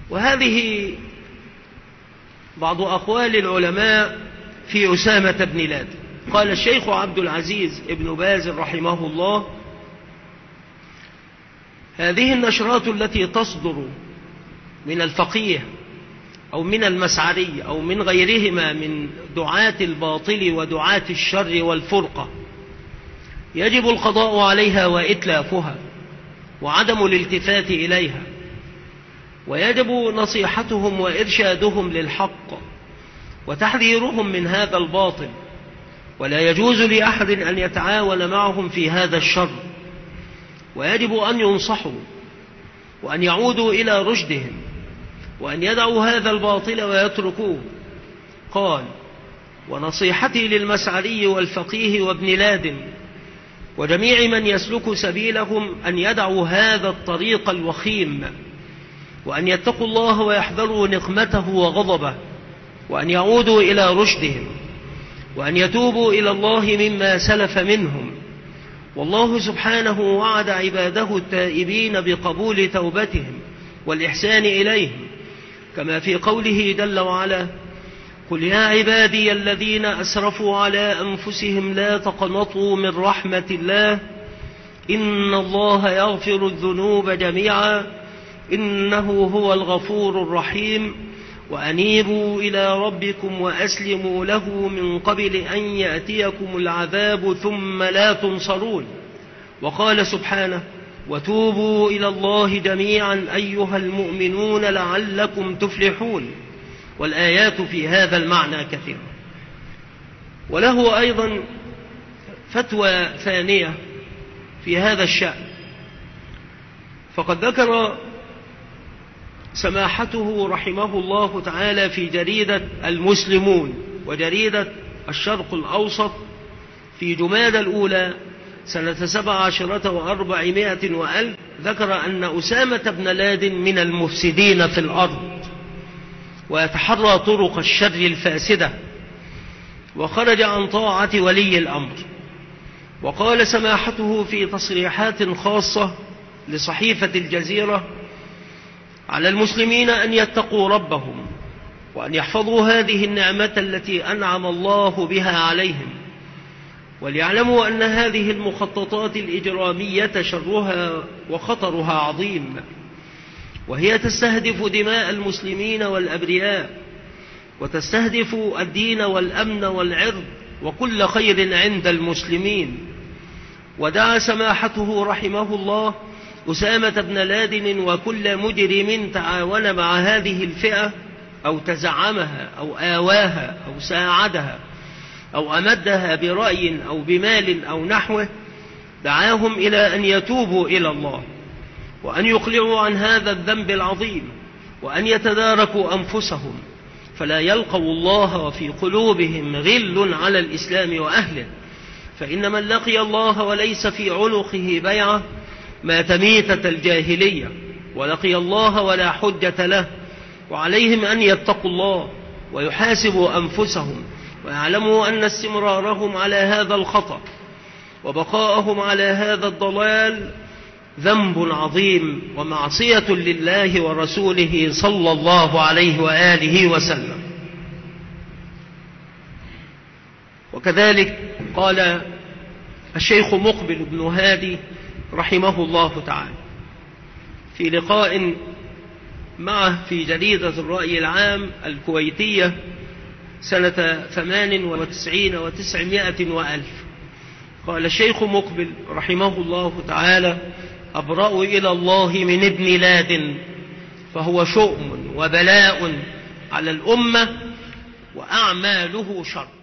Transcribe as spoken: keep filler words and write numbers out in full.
وهذه بعض أقوال العلماء في أسامة بن لادن. قال الشيخ عبد العزيز ابن باز رحمه الله: هذه النشرات التي تصدر من الفقيه أو من المسعري أو من غيرهما من دعاة الباطل ودعاة الشر والفرقة يجب القضاء عليها وإتلافها وعدم الالتفات إليها، ويجب نصيحتهم وإرشادهم للحق وتحذيرهم من هذا الباطل، ولا يجوز لأحد أن يتعاون معهم في هذا الشر، ويجب أن ينصحوا وأن يعودوا إلى رشدهم وأن يدعوا هذا الباطل ويتركوه. قال: ونصيحتي للمسعري والفقيه وابن لادن وجميع من يسلك سبيلهم أن يدعوا هذا الطريق الوخيم، وأن يتقوا الله ويحذروا نقمته وغضبه، وأن يعودوا إلى رشدهم، وأن يتوبوا إلى الله مما سلف منهم. والله سبحانه وعد عباده التائبين بقبول توبتهم والإحسان إليهم، كما في قوله جل وعلا: قل يا عبادي الذين أسرفوا على أنفسهم لا تقنطوا من رحمة الله إن الله يغفر الذنوب جميعا إنه هو الغفور الرحيم وأنيبوا إلى ربكم وأسلموا له من قبل أن يأتيكم العذاب ثم لا تنصرون. وقال سبحانه: وتوبوا إلى الله جميعا أيها المؤمنون لعلكم تفلحون. والآيات في هذا المعنى كثيرة. وله أيضا فتوى ثانية في هذا الشأن، فقد ذكر سماحته رحمه الله تعالى في جريدة المسلمون وجريدة الشرق الأوسط في جمادى الأولى سنة سبع عشرة وأربعمائة وألف، ذكر أن أسامة بن لادن من المفسدين في الأرض ويتحرى طرق الشر الفاسدة، وخرج عن طاعة ولي الأمر. وقال سماحته في تصريحات خاصة لصحيفة الجزيرة: على المسلمين أن يتقوا ربهم وأن يحفظوا هذه النعمة التي أنعم الله بها عليهم، وليعلموا أن هذه المخططات الإجرامية شرها وخطرها عظيم، وهي تستهدف دماء المسلمين والأبرياء، وتستهدف الدين والأمن والعرض وكل خير عند المسلمين. ودعا سماحته رحمه الله أسامة بن لادن وكل مجرم تعاون مع هذه الفئة أو تزعمها أو آواها أو ساعدها أو أمدها برأي أو بمال أو نحوه، دعاهم إلى أن يتوبوا إلى الله وأن يقلعوا عن هذا الذنب العظيم وأن يتداركوا أنفسهم، فلا يلقوا الله وفي قلوبهم غل على الإسلام وأهله، فإن من لقي الله وليس في عنقه بيعة مات ميتة الجاهلية، ولقي الله ولا حجة له. وعليهم أن يتقوا الله ويحاسبوا أنفسهم ويعلموا أن استمرارهم على هذا الخطأ وبقاءهم على هذا الضلال ذنب عظيم ومعصية لله ورسوله صلى الله عليه وآله وسلم. وكذلك قال الشيخ مقبل بن هادي رحمه الله تعالى في لقاء معه في جريدة الرأي العام الكويتية سنة ثمان وتسعين وتسعمائة وألف، قال الشيخ مقبل رحمه الله تعالى: أبرأ إلى الله من ابن لادن، فهو شؤم وبلاء على الأمة وأعماله شر.